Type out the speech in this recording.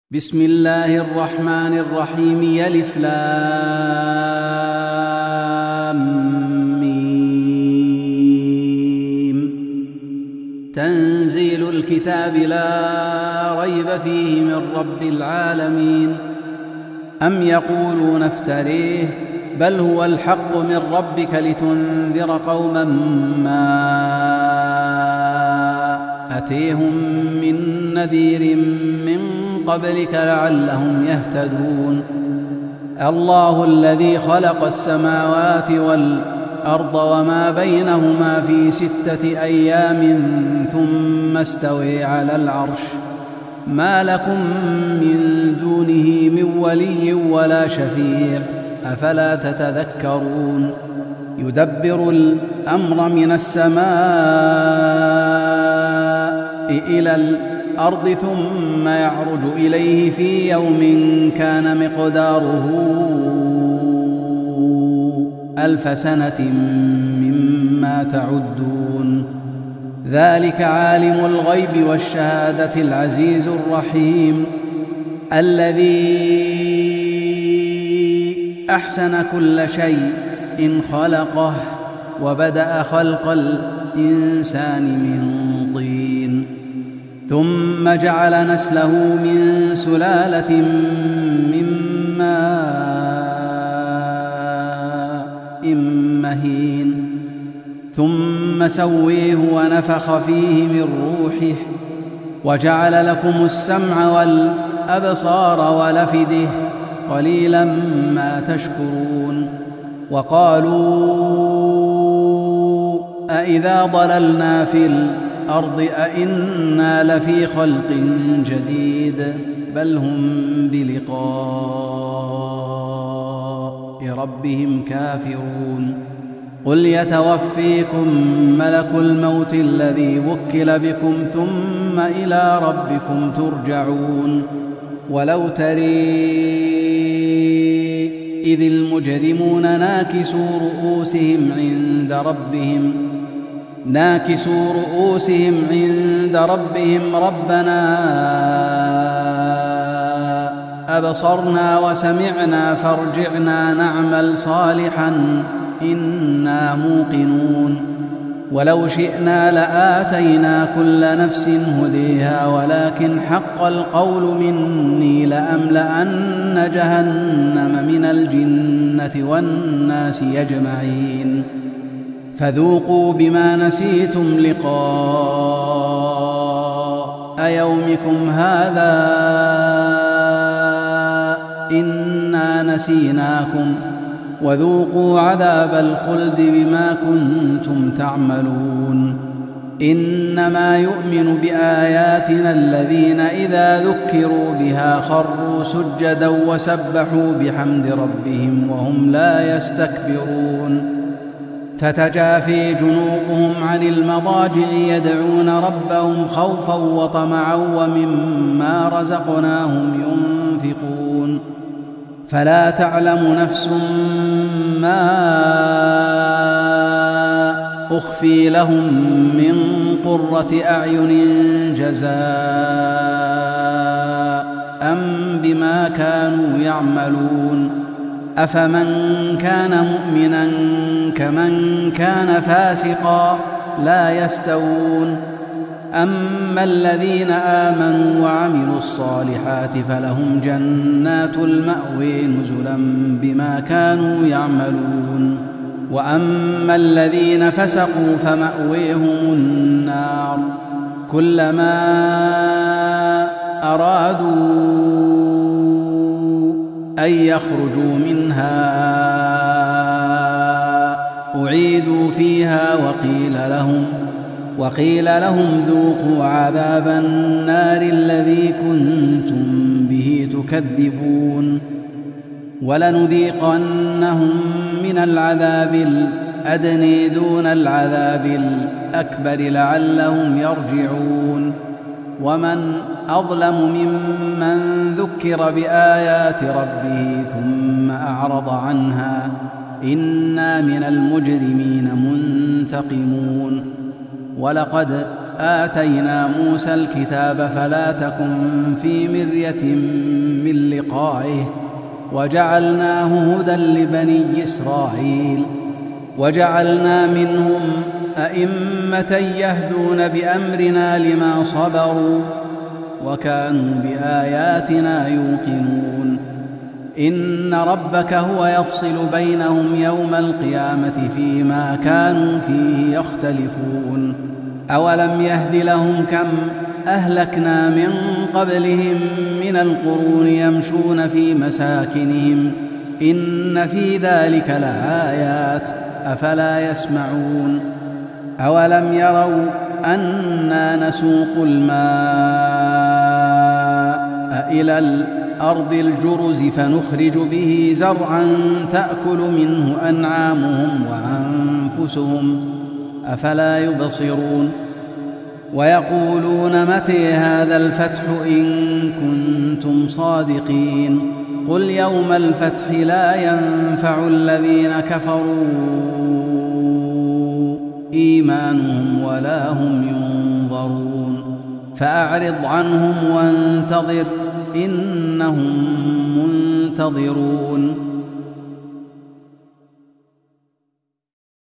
بسم الله الرحمن الرحيم يلف لام ميم تنزيل الكتاب لا ريب فيه من رب العالمين أم يقولون افتريه بل هو الحق من ربك لتنذر قوما ما أتيهم من نذير من قبلك لعلهم يهتدون الله الذي خلق السماوات والأرض وما بينهما في 6 أيام ثم استوى على العرش ما لكم من دونه من ولي ولا شفيع أفلا تتذكرون يدبر الأمر من السماء إلى الأرض ثم يعرج إليه في يوم كان مقداره 1000 سنة مما تعدون ذلك عالم الغيب والشهادة العزيز الرحيم الذي أحسن كل شيء إن خلقه وبدأ خلق الإنسان من طين ثم جعل نسله من سلالة من ماء مهين ثم سويه ونفخ فيه من روحه وجعل لكم السمع والأبصار والأفئدة قليلا ما تشكرون وقالوا أإذا ضللنا في الأرض أإنا لفي خلق جديد بل هم بلقاء ربهم كافرون قل يتوفيكم ملك الموت الذي وكل بكم ثم إلى ربكم ترجعون ولو ترى إذ المجرمون ناكسوا رؤوسهم عند ربهم ربنا أبصرنا وسمعنا فارجعنا نعمل صالحا إنا موقنون ولو شئنا لآتينا كل نفس هديها ولكن حق القول مني لأملأن جهنم من الجنة والناس أجمعين فذوقوا بما نسيتم لقاء يومكم هذا إنا نسيناكم وذوقوا عذاب الخلد بما كنتم تعملون إنما يؤمن بآياتنا الذين إذا ذكروا بها خروا سجدا وسبحوا بحمد ربهم وهم لا يستكبرون تتجافي جنوبهم عن المضاجع يدعون ربهم خوفا وطمعا ومما رزقناهم ينفقون فلا تعلم نفس ما أخفي لهم من قرة أعين جزاء بما كانوا يعملون أفمن كان مؤمنا كمن كان فاسقا لا يستوون أما الذين آمنوا وعملوا الصالحات فلهم جنات المأوى نزلا بما كانوا يعملون وأما الذين فسقوا فمأويهم النار كلما أرادوا أن يخرجوا منها أعيدوا فيها وقيل لهم ذوقوا عذاب النار الذي كنتم به تكذبون ولنذيقنهم من العذاب الأدنى دون العذاب الأكبر لعلهم يرجعون ومن أظلم ممن ذكر بآيات ربه ثم أعرض عنها إنا من المجرمين منتقمون ولقد آتينا موسى الكتاب فلا تكن في مرية من لقائه وجعلناه هدى لبني إسرائيل وجعلنا منهم أئمة يهدون بأمرنا لما صبروا وكانوا بآياتنا يوقنون إن ربك هو يفصل بينهم يوم القيامة فيما كانوا فيه يختلفون أولم يهد لهم كم أهلكنا من قبلهم من القرون يمشون في مساكنهم إن في ذلك لآيات أفلا يسمعون أولم يروا أنا نسوق الماء إلى الأرض الجرز فنخرج به زرعا تأكل منه أنعامهم وأنفسهم أفلا يبصرون ويقولون متى هذا الفتح إن كنتم صادقين قل يوم الفتح لا ينفع الذين كفروا إيمانهم ولا هم ينظرون فأعرض عنهم وانتظر إنهم منتظرون